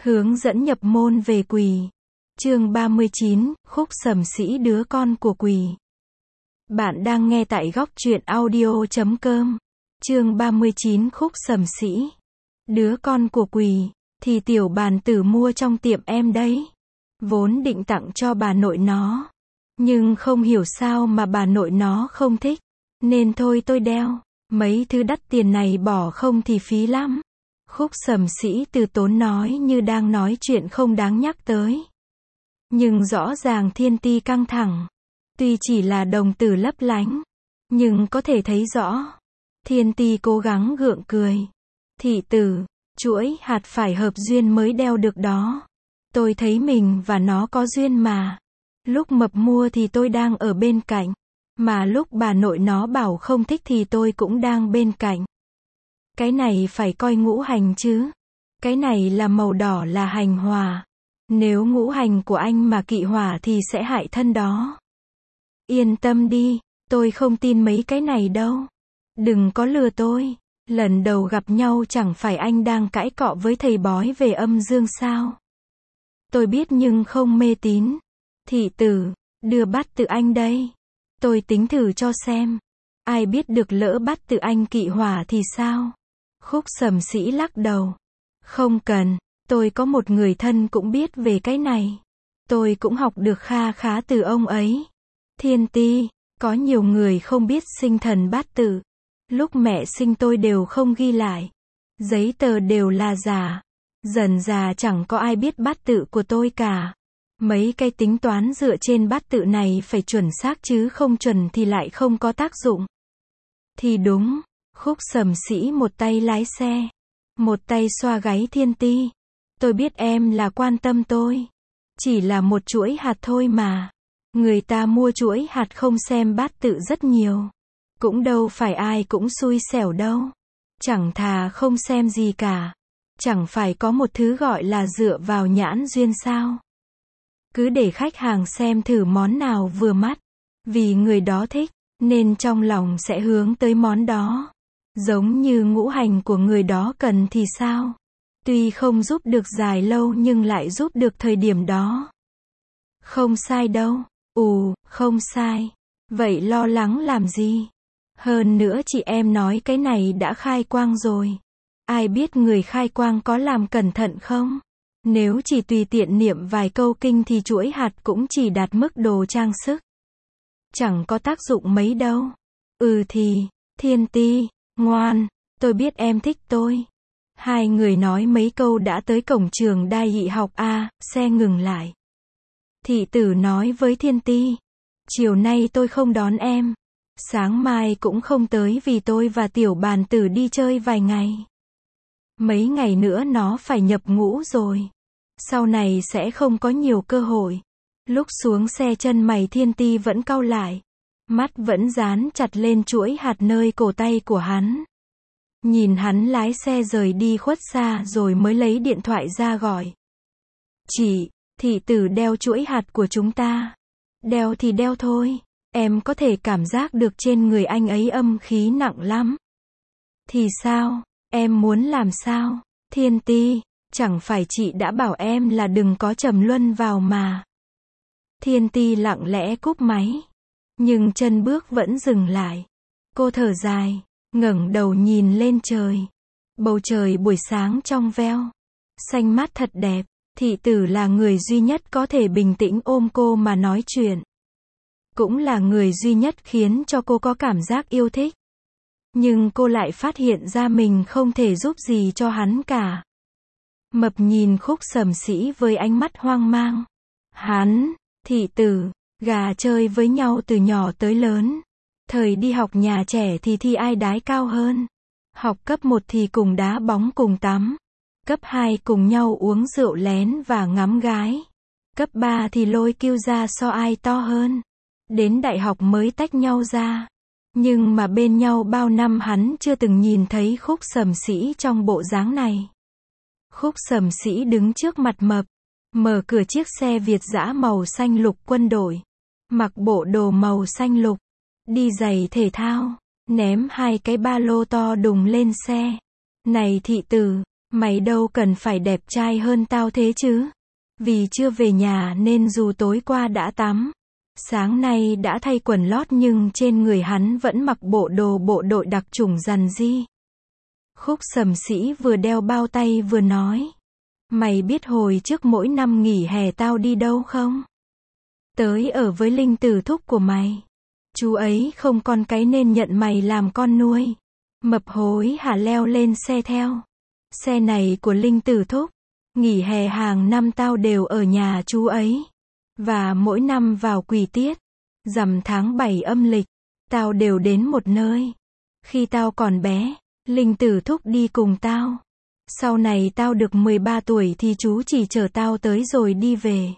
Hướng dẫn nhập môn về Quỳ. Chương 39, Khúc Sầm Sĩ đứa con của Quỳ. Bạn đang nghe tại góc truyện audio.com. Chương 39 Khúc Sầm Sĩ. Đứa con của Quỳ, thì tiểu bàn tử mua trong tiệm em đấy. Vốn định tặng cho bà nội nó. Nhưng không hiểu sao mà bà nội nó không thích. Nên thôi tôi đeo. Mấy thứ đắt tiền này bỏ không thì phí lắm. Khúc Sầm Sĩ từ tốn nói như đang nói chuyện không đáng nhắc tới. Nhưng rõ ràng Thiên Ti căng thẳng. Tuy chỉ là đồng tử lấp lánh, nhưng có thể thấy rõ. Thiên Ti cố gắng gượng cười. Thị tử, chuỗi hạt phải hợp duyên mới đeo được đó. Tôi thấy mình và nó có duyên mà. Lúc mập mua thì tôi đang ở bên cạnh. Mà lúc bà nội nó bảo không thích thì tôi cũng đang bên cạnh. Cái này phải coi ngũ hành chứ. Cái này là màu đỏ là hành hỏa. Nếu ngũ hành của anh mà kỵ hỏa thì sẽ hại thân đó. Yên tâm đi, tôi không tin mấy cái này đâu. Đừng có lừa tôi. Lần đầu gặp nhau chẳng phải anh đang cãi cọ với thầy bói về âm dương sao? Tôi biết nhưng không mê tín. Thị tử, đưa bát tự anh đây. Tôi tính thử cho xem. Ai biết được lỡ bát tự anh kỵ hỏa thì sao? Khúc Sầm Sĩ lắc đầu. Không cần, tôi có một người thân cũng biết về cái này. Tôi cũng học được kha khá từ ông ấy. Thiên Ti, có nhiều người không biết sinh thần bát tự. Lúc mẹ sinh tôi đều không ghi lại. Giấy tờ đều là giả. Dần già chẳng có ai biết bát tự của tôi cả. Mấy cái tính toán dựa trên bát tự này phải chuẩn xác chứ không chuẩn thì lại không có tác dụng. Thì đúng. Khúc Sầm Sĩ một tay lái xe, một tay xoa gáy Thiên Ti. Tôi biết em là quan tâm tôi. Chỉ là một chuỗi hạt thôi mà. Người ta mua chuỗi hạt không xem bát tự rất nhiều. Cũng đâu phải ai cũng xui xẻo đâu. Chẳng thà không xem gì cả. Chẳng phải có một thứ gọi là dựa vào nhãn duyên sao. Cứ để khách hàng xem thử món nào vừa mắt. Vì người đó thích, nên trong lòng sẽ hướng tới món đó. Giống như ngũ hành của người đó cần thì sao? Tuy không giúp được dài lâu nhưng lại giúp được thời điểm đó. Không sai đâu. Không sai. Vậy lo lắng làm gì? Hơn nữa chị em nói cái này đã khai quang rồi. Ai biết người khai quang có làm cẩn thận không? Nếu chỉ tùy tiện niệm vài câu kinh thì chuỗi hạt cũng chỉ đạt mức đồ trang sức. Chẳng có tác dụng mấy đâu. Thì, Thiên Ti, ngoan, tôi biết em thích tôi. Hai người nói mấy câu đã tới cổng trường Đai Nghị học A, xe ngừng lại. Thị tử nói với Thiên Ti, chiều nay tôi không đón em. Sáng mai cũng không tới vì tôi và tiểu bàn tử đi chơi vài ngày. Mấy ngày nữa nó phải nhập ngũ rồi. Sau này sẽ không có nhiều cơ hội. Lúc xuống xe chân mày Thiên Ti vẫn cau lại. Mắt vẫn dán chặt lên chuỗi hạt nơi cổ tay của hắn. Nhìn hắn lái xe rời đi khuất xa rồi mới lấy điện thoại ra gọi. Chị, thị tử đeo chuỗi hạt của chúng ta. Đeo thì đeo thôi. Em có thể cảm giác được trên người anh ấy âm khí nặng lắm. Thì sao? Em muốn làm sao? Thiên Ti, chẳng phải chị đã bảo em là đừng có trầm luân vào mà. Thiên Ti lặng lẽ cúp máy. Nhưng chân bước vẫn dừng lại. Cô thở dài, ngẩng đầu nhìn lên trời. Bầu trời buổi sáng trong veo. Xanh mát thật đẹp. Thị tử là người duy nhất có thể bình tĩnh ôm cô mà nói chuyện. Cũng là người duy nhất khiến cho cô có cảm giác yêu thích. Nhưng cô lại phát hiện ra mình không thể giúp gì cho hắn cả. Mập nhìn Khúc Sầm Sĩ với ánh mắt hoang mang. Hắn, thị tử, gà chơi với nhau từ nhỏ tới lớn. Thời đi học nhà trẻ thì thi ai đái cao hơn. Học cấp 1 thì cùng đá bóng cùng tắm. Cấp 2 cùng nhau uống rượu lén và ngắm gái. Cấp 3 thì lôi kiêu ra so ai to hơn. Đến đại học mới tách nhau ra. Nhưng mà bên nhau bao năm hắn chưa từng nhìn thấy Khúc Sầm Sĩ trong bộ dáng này. Khúc Sầm Sĩ đứng trước mặt mập. Mở cửa chiếc xe Việt dã màu xanh lục quân đội. Mặc bộ đồ màu xanh lục. Đi giày thể thao. Ném hai cái ba lô to đùng lên xe. Này thị tử, Mày đâu cần phải đẹp trai hơn tao thế chứ. Vì chưa về nhà nên dù tối qua đã tắm, sáng nay đã thay quần lót nhưng trên người hắn vẫn mặc bộ đồ bộ đội đặc chủng rằn ri. Khúc Sầm Sĩ vừa đeo bao tay vừa nói. Mày biết hồi trước mỗi năm nghỉ hè tao đi đâu không? Tới ở với Linh Tử thúc của mày. Chú ấy không con cái nên nhận mày làm con nuôi. Mập hối hả leo lên xe theo. Xe này của Linh Tử thúc. Nghỉ hè hàng năm tao đều ở nhà chú ấy. Và mỗi năm vào Quỳ Tiết, rằm tháng 7 âm lịch, tao đều đến một nơi. Khi tao còn bé, Linh Tử thúc đi cùng tao. Sau này tao được 13 tuổi thì chú chỉ chở tao tới rồi đi về.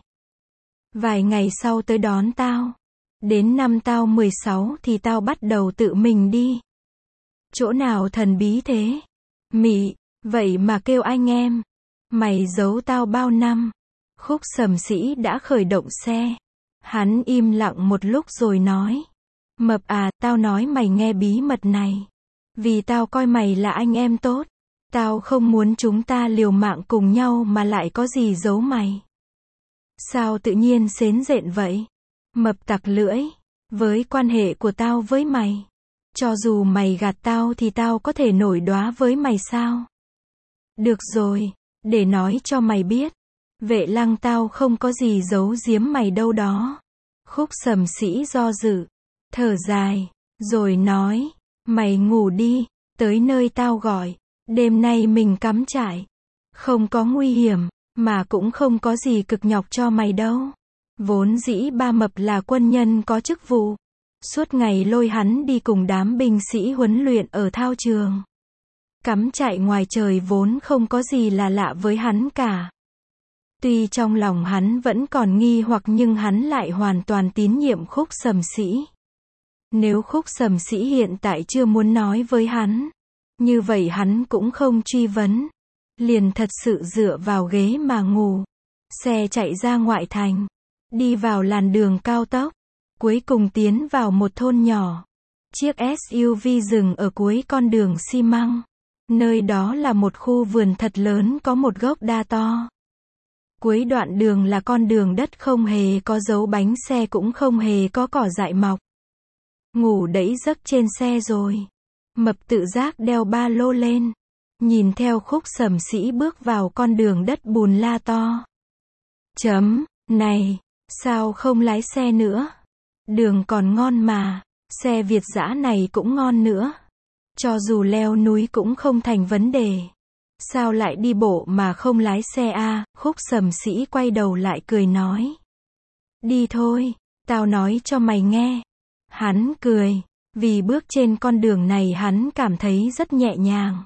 Vài ngày sau tới đón tao. Đến năm tao 16 thì tao bắt đầu tự mình đi. Chỗ nào thần bí thế? Mị, vậy mà kêu anh em. Mày giấu tao bao năm? Khúc Sầm Sĩ đã khởi động xe. Hắn im lặng một lúc rồi nói. Mập à, tao nói mày nghe bí mật này. Vì tao coi mày là anh em tốt. Tao không muốn chúng ta liều mạng cùng nhau mà lại có gì giấu mày. Sao tự nhiên sến rện vậy? Mập tặc lưỡi. Với quan hệ của tao với mày, cho dù mày gạt tao thì tao có thể nổi đoá với mày sao? Được rồi, để nói cho mày biết. Vệ Lăng tao không có gì giấu giếm mày đâu đó. Khúc Sầm Sĩ do dự, thở dài, rồi nói, mày ngủ đi, tới nơi tao gọi, đêm nay mình cắm trại. Không có nguy hiểm, mà cũng không có gì cực nhọc cho mày đâu. Vốn dĩ ba Mập là quân nhân có chức vụ. Suốt ngày lôi hắn đi cùng đám binh sĩ huấn luyện ở thao trường. Cắm trại ngoài trời vốn không có gì là lạ với hắn cả. Tuy trong lòng hắn vẫn còn nghi hoặc nhưng hắn lại hoàn toàn tín nhiệm Khúc Sầm Sĩ. Nếu Khúc Sầm Sĩ hiện tại chưa muốn nói với hắn, như vậy hắn cũng không truy vấn. Liền thật sự dựa vào ghế mà ngủ. Xe chạy ra ngoại thành, đi vào làn đường cao tốc, cuối cùng tiến vào một thôn nhỏ. Chiếc SUV dừng ở cuối con đường xi măng. Nơi đó là một khu vườn thật lớn có một gốc đa to. Cuối đoạn đường là con đường đất không hề có dấu bánh xe cũng không hề có cỏ dại mọc. Ngủ đẫy giấc trên xe rồi. Mập tự giác đeo ba lô lên. Nhìn theo Khúc Sầm Sĩ bước vào con đường đất bùn la to. Này, sao không lái xe nữa? Đường còn ngon mà, xe Việt dã này cũng ngon nữa. Cho dù leo núi cũng không thành vấn đề. Sao lại đi bộ mà không lái xe à? Khúc Sầm Sĩ quay đầu lại cười nói. Đi thôi, tao nói cho mày nghe. Hắn cười, vì bước trên con đường này hắn cảm thấy rất nhẹ nhàng.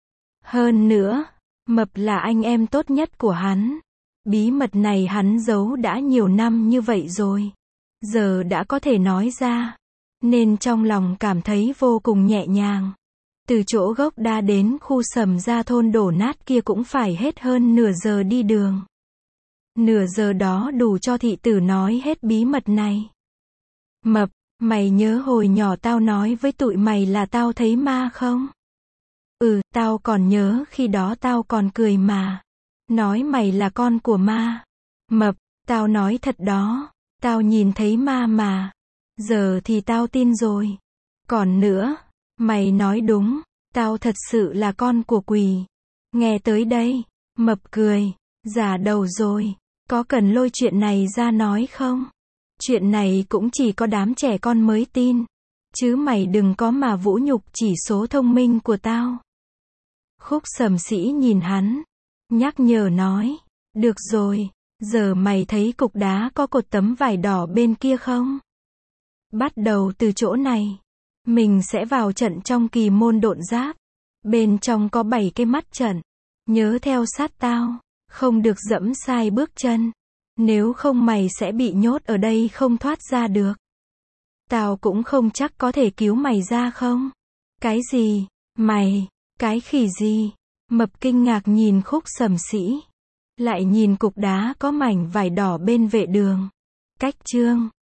Hơn nữa, Mập là anh em tốt nhất của hắn. Bí mật này hắn giấu đã nhiều năm như vậy rồi. Giờ đã có thể nói ra. Nên trong lòng cảm thấy vô cùng nhẹ nhàng. Từ chỗ gốc đa đến khu Sầm Gia thôn đổ nát kia cũng phải hết hơn nửa giờ đi đường. Nửa giờ đó đủ cho thị tử nói hết bí mật này. Mập, mày nhớ hồi nhỏ tao nói với tụi mày là tao thấy ma không? Tao còn nhớ khi đó tao còn cười mà. Nói mày là con của ma. Mập, tao nói thật đó. Tao nhìn thấy ma mà. Giờ thì tao tin rồi. Còn nữa, mày nói đúng. Tao thật sự là con của quỷ. Nghe tới đây, Mập cười. Già đầu rồi. Có cần lôi chuyện này ra nói không? Chuyện này cũng chỉ có đám trẻ con mới tin. Chứ mày đừng có mà vũ nhục chỉ số thông minh của tao. Khúc Sầm Sĩ nhìn hắn, nhắc nhở nói, được rồi, giờ mày thấy cục đá có cột tấm vải đỏ bên kia không? Bắt đầu từ chỗ này, mình sẽ vào trận trong kỳ môn độn giáp. Bên trong có 7 cái mắt trận. Nhớ theo sát tao, không được dẫm sai bước chân. Nếu không mày sẽ bị nhốt ở đây không thoát ra được. Tao cũng không chắc có thể cứu mày ra không? Cái gì? Mày? Cái khỉ gì? Mập kinh ngạc nhìn Khúc Sầm Sĩ. Lại nhìn cục đá có mảnh vải đỏ bên vệ đường. Cách chương